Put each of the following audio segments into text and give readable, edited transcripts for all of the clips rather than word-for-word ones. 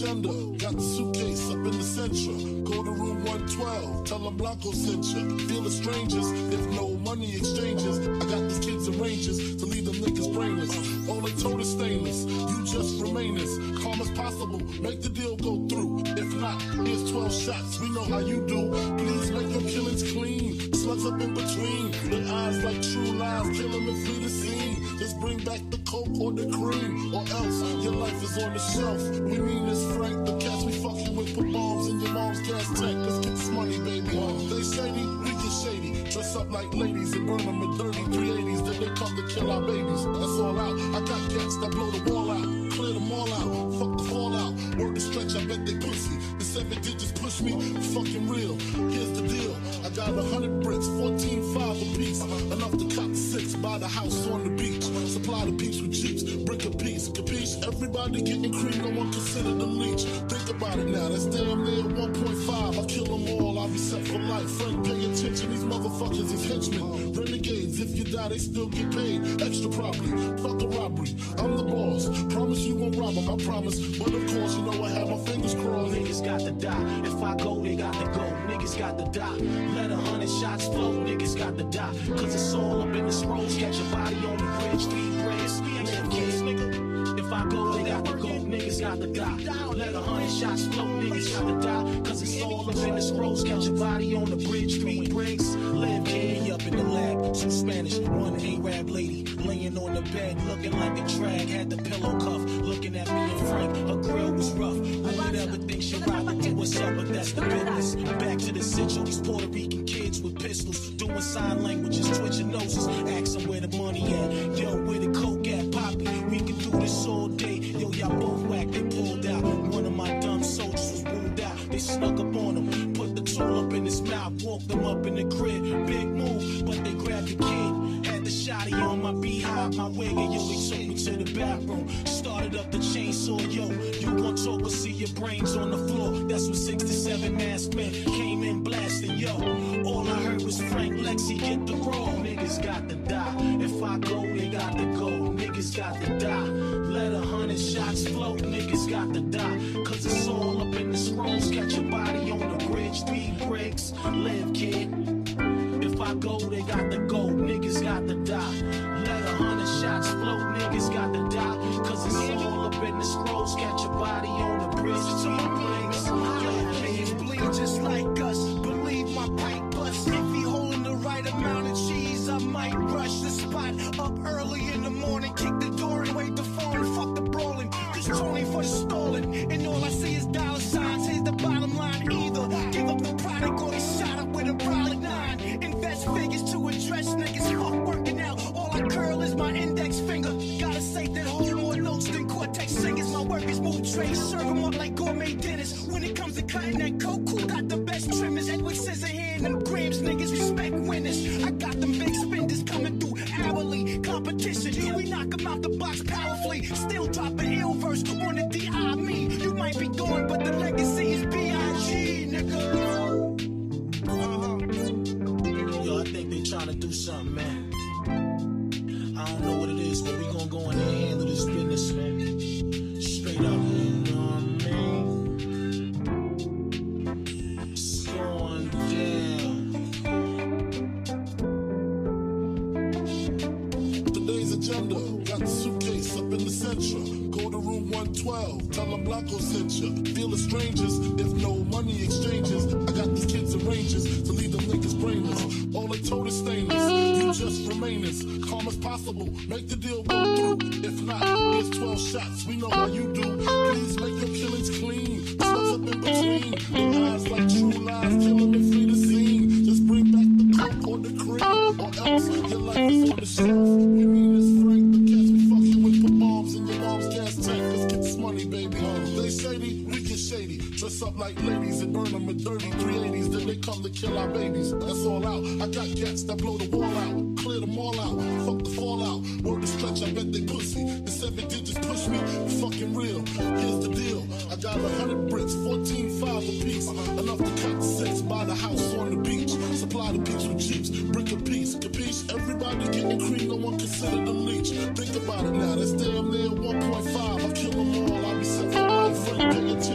agenda. Got the suitcase up in the Centra. Go to room 112. Tell them Blanco sent you. Feel the strangers if no money exchanges. I got these kids and ranges to leave them niggas brainless. All they told is stainless. You just remain as calm as possible. Make the deal go through. If not, here's 12 shots. We know how you do. Please make your killings clean. Slugs up in between. Their eyes like true lies. Kill them and flee the scene. Just bring back the coke or the cream. Or else your life is on the shelf. We mean this frank. The cats we fucking with put bombs in your mom's gas tank. Let's get this money, baby. They shady, we get shady. Dress up like ladies and burn them in dirty 380s. Then they come to kill our babies. That's all out. I got cats that blow the wall out. Clear them all out. Fuck the fallout. Word the stretch, I bet they pussy. The 7 digits push me. Fucking real. Here's the deal. I got 100 bricks, 14.5 a piece. Enough to cop 6. Buy the house on the beach. Supply the peeps with jeeps. Brick a piece. Capiche? Everybody getting cream. No one consider the leech. Think about it now. That's damn near 1.5. I kill them all. I'll be set for life. Friend, pay attention. These motherfuckers is henchmen. Renegades. If you die, they still get paid. Extra probably. Fuck a robbery. I'm the boss. Promise you won't rob them. I promise. But of course, you know I have my fingers crossed. Niggas got to die. If I go, they got to go. Niggas got to die. Let 100 shots flow. Niggas got to die. Cause it's all up in the scrolls. Catch your body on the bridge. 3 braids. We ain't them kids, nigga. If I go, they got to go. Niggas got to die. Let 100 shots flow. Niggas got to die. Cause it's all up in the scrolls. Catch your body on the bridge. 3 bricks. Live kid up in the lab. 2 Spanish. 1 Arab lady. Laying on the bed. Looking like a drag. Had the pillow cuff. Looking at me and Frank. Her grill was rough. Who would ever think she ride to do what's up? But that's the business. Back to the central. These Puerto Rican kids with pistols. Doing sign languages. Twitching noses. Asking where the money at. Yo, where the coke at? Poppy. We can do this all day. Yo, y'all both whack. They pulled out. One of my dumb soldiers was ruled out. They snuck up on him. Put the tool up in his mouth. Walked them up in the crib. Big move. But they grabbed the kid. Had the shotty on my beehive. My wig. And yo, they took me to the bathroom. Started up the chainsaw. Yo, you gon' talk or see your brains on the floor. That's when 6 to 7 masked men came in blasting. Yo, all I heard was Frank Lexi get the roll. Niggas got to die. If I go, they got to go. Niggas got to die. Let 100 shots flow. Niggas got to die. Cause it's all up in the scrolls. Catch your body on the bridge. 3 bricks. Live, kid. If I go, they got to go. Niggas got to die. Let 100 shots flow. Niggas got to die. Cause it's all up in the scrolls. Catch your body on the bridge. 3 bricks. Kids bleed just like us. Believe my pipe bust. If he holding the right amount of cheese, I might rush the spot up early in the morning. Kick the door and wait the phone. Fuck the brawling. This Tony for the stalling. And all I see is dollar signs. Here's the bottom line. Either give up the product or they shot up with a brolic 9. Invest figures to address niggas. Fuck working out. All I curl is my index finger. Got a safe that hold more notes than Cortex singers. My workers move trays. Serve them up like gourmet dinners. When it comes to cutting that coke, who got the best trimmers? Edward Scissorhand, them grams, niggas respect winners. I got them big spenders coming through hourly. Competition, we knock them out the box powerfully. Still dropping ill verse on the D.I. me. You might be gone, but the legacy is B.I.G. nigga. Yo, I think they trying to do something, man. I don't know what it is, but we gonna go in there and handle this business, man. Straight up, you know what I mean? It's going down. Today's agenda. Got the suitcase up in the Centra. Go to room 112. Tell them Blanco sent you. Feel the strangers if no money exchanges. I got these kids and ranges to leave them niggas brainless. All they told is stainless. You just remain as calm as possible. Make the deal go through. If not, here's 12 shots. We know how you do. Please make your killings clean. Slugs up in between. Your eyes like true lies. Kill them and flee the scene. Just bring back the coke or the cream. Or else your life is on the shelf. We mean this frank. The cats we fucking with put bombs in your mom's gas tank. Let's get this money, baby. They shady, we get shady. Dress up like ladies and burn them in dirty 380s. Then they come to kill our babies. That's all out. I got cats that blow the wall out. Clear them all out. Fuck the fallout. Word the stretch, I bet they pussy. The 7 digits push me. Fucking real. Here's the deal. I got 100 bricks, 14.5 a piece. Enough to cut 6. Buy the house on the beach. Supply the peeps with jeeps. Brick a piece. Capiche? Everybody getting cream. No one consider the leech. Think about it now. That's damn near 1.5. I kill them all. I'll be set for life. Pay attention.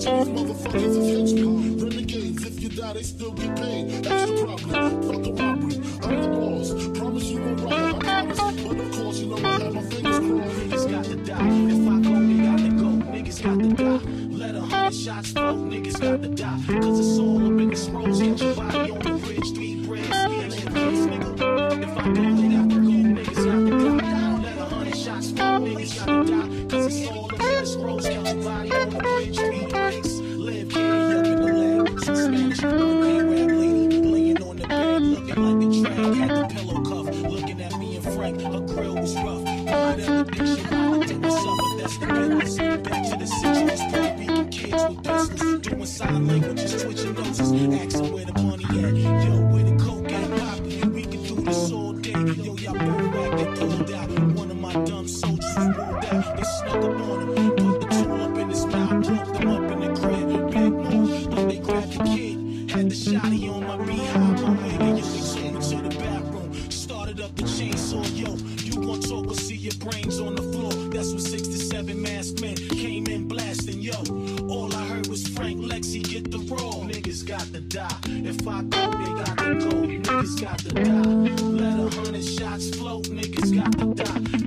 These motherfuckers is henchmen. Renegades, if you die, they still get paid. That's the problem. Fuck a robbery. I'm the boss. Promise you won't rob. I promise. But of course, you know I have my fingers crossed. Niggas got to die. If I go, they got to go. Niggas got to die. Let 100 shots flow. Niggas got to die. Cause it's all up in this rose. Get your body on the bridge. 3 breads. Nigga. If I go, they got to go. Niggas got to die. Let 100 shots flow. Niggas got to die. Cause it's all up in this rose. Get your body on the bridge. 3 breads. Live candy up in the lab. Some Spanish girl, A-rap lady. Laying on the bed. Looking like a drag. Had the pillow cuff. Looking at me and Frank. Her grill was rough. Whatever diction. I did what's up. But that's the business. Back to the citrus. Puerto Rican kids with pistols. Doing sign languages. Twitching noses. Asking where the money at. Yo, where the coke at? Poppy. We can do this all day. Yo, y'all both back. They pulled out. One of my dumb soldiers was moved out. They snuck up on him. Put the tool up in his mouth. Broke them up in the crib. Big move. But they grabbed the kid. Had the shotty on my behind. My nigga, yo, they took me to the bathroom. Started up the chainsaw. Yo, you gon' talk or see your brains on the floor. That's when 6 to 7 masked men came in blasting. Yo, all I heard was Frank Lexi get the roll. Niggas got to die. If I go, they got to go. Niggas got to die. Let 100 shots float. Niggas got to die.